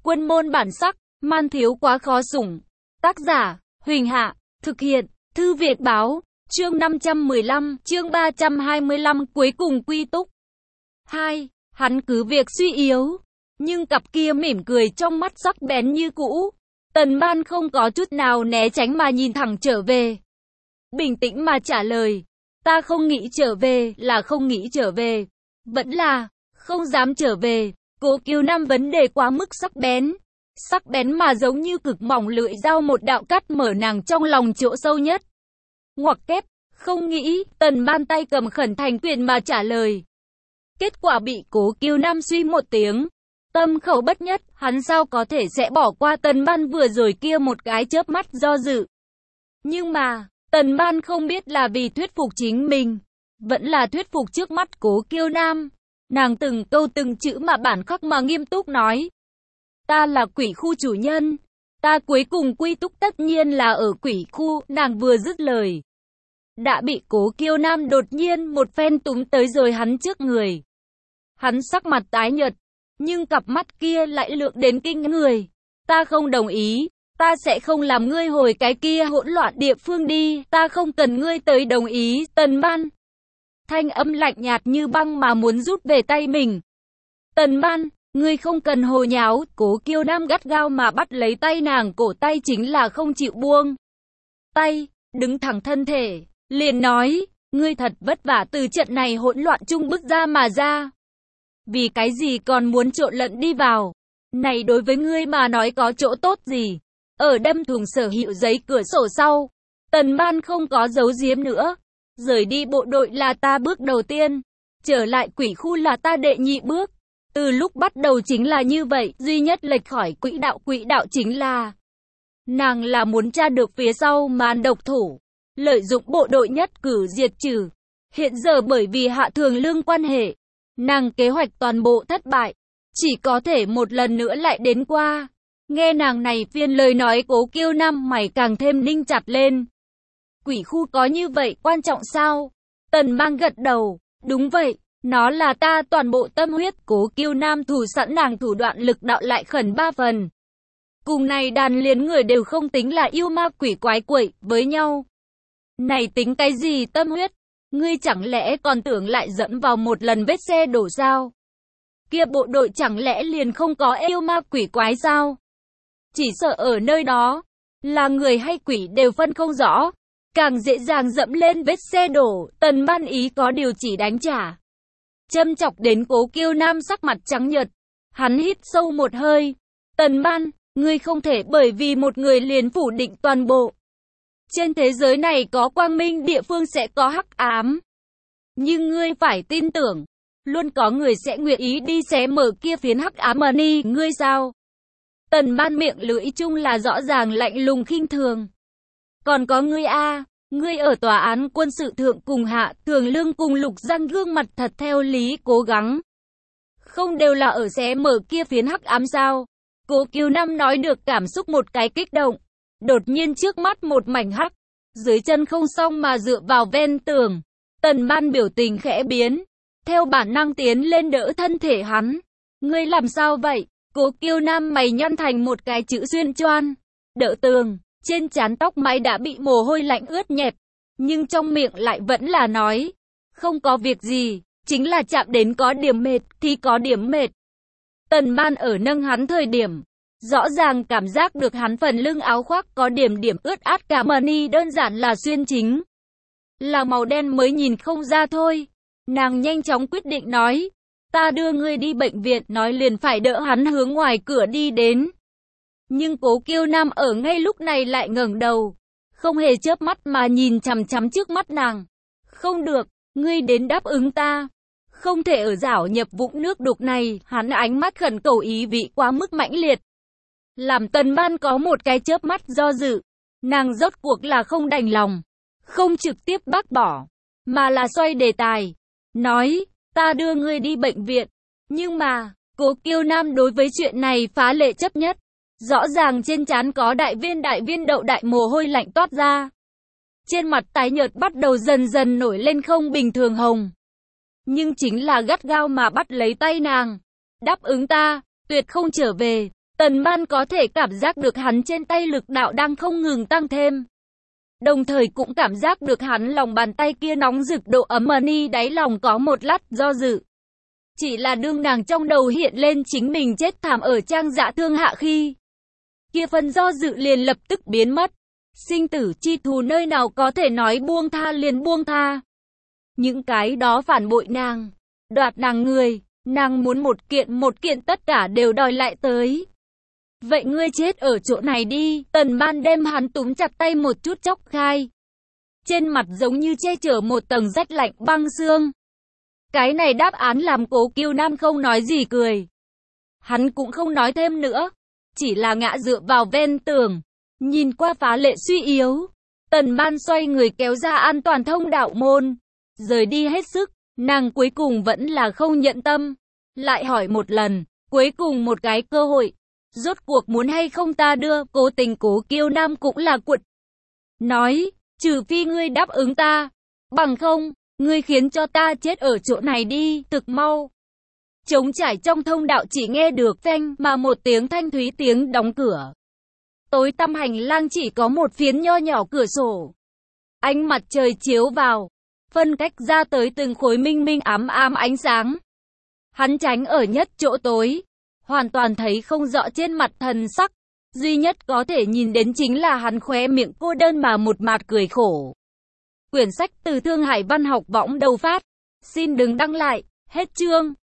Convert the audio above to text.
Quân môn bản sắc, man thiếu quá khó sủng. Tác giả, Huỳnh Hạ, thực hiện, Thư Việt Báo, chương 515, chương 325, cuối cùng quy túc. 2. Hắn cứ việc suy yếu, nhưng cặp kia mỉm cười trong mắt sắc bén như cũ. Tần Ban không có chút nào né tránh mà nhìn thẳng trở về. Bình tĩnh mà trả lời, ta không nghĩ trở về là không nghĩ trở về, vẫn là không dám trở về. Cố Kiều Nam vấn đề quá mức sắc bén mà giống như cực mỏng lưỡi dao một đạo cắt mở nàng trong lòng chỗ sâu nhất. Ngoặc kép, không nghĩ. Tần Ban tay cầm khẩn thành quyền mà trả lời. Kết quả bị Cố Kiều Nam suy một tiếng, tâm khẩu bất nhất. Hắn sao có thể sẽ bỏ qua Tần Ban vừa rồi kia một cái chớp mắt do dự. Nhưng mà Tần Ban không biết là vì thuyết phục chính mình, vẫn là thuyết phục trước mắt Cố Kiều Nam. Nàng từng câu từng chữ mà bản khắc mà nghiêm túc nói. Ta là quỷ khu chủ nhân, ta cuối cùng quy túc tất nhiên là ở quỷ khu. Nàng vừa dứt lời, đã bị Cố Kiều Nam đột nhiên một phen túm tới rồi hắn trước người. Hắn sắc mặt tái nhợt, nhưng cặp mắt kia lại lượng đến kinh người. Ta không đồng ý, ta sẽ không làm ngươi hồi cái kia hỗn loạn địa phương đi, ta không cần ngươi tới đồng ý. Tần Ban thanh âm lạnh nhạt như băng mà muốn rút về tay mình. Tần Ban, ngươi không cần hồ nháo. Cố Kiều Nam gắt gao mà bắt lấy tay nàng, cổ tay chính là không chịu buông tay, đứng thẳng thân thể, liền nói, ngươi thật vất vả từ trận này hỗn loạn chung bước ra mà ra, vì cái gì còn muốn trộn lẫn đi vào? Này đối với ngươi mà nói có chỗ tốt gì? Ở đâm thùng sở hữu giấy cửa sổ sau, Tần Ban không có giấu giếm nữa. Rời đi bộ đội là ta bước đầu tiên, trở lại quỷ khu là ta đệ nhị bước. Từ lúc bắt đầu chính là như vậy, duy nhất lệch khỏi quỹ đạo chính là nàng là muốn tra được phía sau màn độc thủ, lợi dụng bộ đội nhất cử diệt trừ. Hiện giờ bởi vì Hạ Thường Lương quan hệ, nàng kế hoạch toàn bộ thất bại, chỉ có thể một lần nữa lại đến qua. Nghe nàng này phiên lời nói, Cố Kiều Nam mày càng thêm ninh chặt lên. Quỷ khu có như vậy quan trọng sao? Tần Ban gật đầu, đúng vậy, nó là ta toàn bộ tâm huyết. Cố Kiều Nam thủ sẵn nàng thủ đoạn lực đạo lại khẩn 3 phần. Cùng này đàn liền người đều không tính là yêu ma quỷ quái quậy với nhau. Này tính cái gì tâm huyết? Ngươi chẳng lẽ còn tưởng lại dẫm vào một lần vết xe đổ sao? Kia bộ đội chẳng lẽ liền không có yêu ma quỷ quái sao? Chỉ sợ ở nơi đó, là người hay quỷ đều phân không rõ, càng dễ dàng dẫm lên vết xe đổ. Tần Ban ý có điều chỉ đánh trả, châm chọc đến Cố Kiều Nam sắc mặt trắng nhợt. Hắn hít sâu một hơi. Tần Ban, ngươi không thể bởi vì một người liền phủ định toàn bộ. Trên thế giới này có quang minh địa phương sẽ có hắc ám. Nhưng ngươi phải tin tưởng, luôn có người sẽ nguyện ý đi xé mở kia phiến hắc ám mà ni. Ngươi sao? Tần Ban miệng lưỡi chung là rõ ràng lạnh lùng khinh thường. Còn có ngươi a, ngươi ở tòa án quân sự thượng cùng Hạ Thường Lương cùng Lục Giang gương mặt thật theo lý cố gắng, không đều là ở xé mở kia phiến hắc ám sao? Cố Kiều Nam nói được cảm xúc một cái kích động. Đột nhiên trước mắt một mảnh hắc, dưới chân không xong mà dựa vào ven tường. Tần Ban biểu tình khẽ biến, theo bản năng tiến lên đỡ thân thể hắn. Ngươi làm sao vậy? Cố Kiều Nam mày nhăn thành một cái chữ xuyên choan, đỡ tường, trên trán tóc mái đã bị mồ hôi lạnh ướt nhẹp, nhưng trong miệng lại vẫn là nói, không có việc gì, chính là chạm đến có điểm mệt thì có điểm mệt. Tần Ban ở nâng hắn thời điểm, rõ ràng cảm giác được hắn phần lưng áo khoác có điểm ướt át, cả mà ni đơn giản là xuyên chính là màu đen mới nhìn không ra thôi. Nàng nhanh chóng quyết định nói, ta đưa ngươi đi bệnh viện, nói liền phải đỡ hắn hướng ngoài cửa đi đến. Nhưng Cố Kiều Nam ở ngay lúc này lại ngẩng đầu, không hề chớp mắt mà nhìn chằm chằm trước mắt nàng. Không được, ngươi đến đáp ứng ta, không thể ở rảo nhập vũng nước đục này. Hắn ánh mắt khẩn cầu ý vị quá mức mãnh liệt, làm Tần Ban có một cái chớp mắt do dự. Nàng rốt cuộc là không đành lòng, không trực tiếp bác bỏ, mà là xoay đề tài, nói, ta đưa ngươi đi bệnh viện. Nhưng mà, Cố Kiều Nam đối với chuyện này phá lệ chấp nhất. Rõ ràng trên trán có đại viên đậu đại mồ hôi lạnh toát ra. Trên mặt tái nhợt bắt đầu dần dần nổi lên không bình thường hồng. Nhưng chính là gắt gao mà bắt lấy tay nàng. Đáp ứng ta, tuyệt không trở về. Tần Ban có thể cảm giác được hắn trên tay lực đạo đang không ngừng tăng thêm. Đồng thời cũng cảm giác được hắn lòng bàn tay kia nóng rực độ ấm ni đáy lòng có một lát do dự. Chỉ là đương nàng trong đầu hiện lên chính mình chết thảm ở trang dạ thương hạ khi. Kia phần do dự liền lập tức biến mất. Sinh tử chi thù nơi nào có thể nói buông tha liền buông tha. Những cái đó phản bội nàng, đoạt nàng người, nàng muốn một kiện tất cả đều đòi lại tới. Vậy ngươi chết ở chỗ này đi, Tần Ban đem hắn túm chặt tay một chút chốc khai. Trên mặt giống như che chở một tầng rét lạnh băng xương. Cái này đáp án làm Cố Kiêu Nam không nói gì cười. Hắn cũng không nói thêm nữa, chỉ là ngã dựa vào ven tường, nhìn qua phá lệ suy yếu. Tần Ban xoay người kéo ra an toàn thông đạo môn, rời đi hết sức, nàng cuối cùng vẫn là không nhận tâm. Lại hỏi một lần, cuối cùng một cái cơ hội. Rốt cuộc muốn hay không ta đưa, cố tình Cố Kiêu Nam cũng là cuột. Nói, trừ phi ngươi đáp ứng ta, bằng không, ngươi khiến cho ta chết ở chỗ này đi, thực mau. Trống trải trong thông đạo chỉ nghe được phanh mà một tiếng thanh thúy tiếng đóng cửa. Tối tăm hành lang chỉ có một phiến nho nhỏ cửa sổ. Ánh mặt trời chiếu vào, phân cách ra tới từng khối minh minh ám ám ánh sáng. Hắn tránh ở nhất chỗ tối, hoàn toàn thấy không rõ trên mặt thần sắc. Duy nhất có thể nhìn đến chính là hắn khóe miệng cô đơn mà một mạt cười khổ. Quyển sách từ Thương Hải Văn học võng đầu phát. Xin đừng đăng lại, hết chương.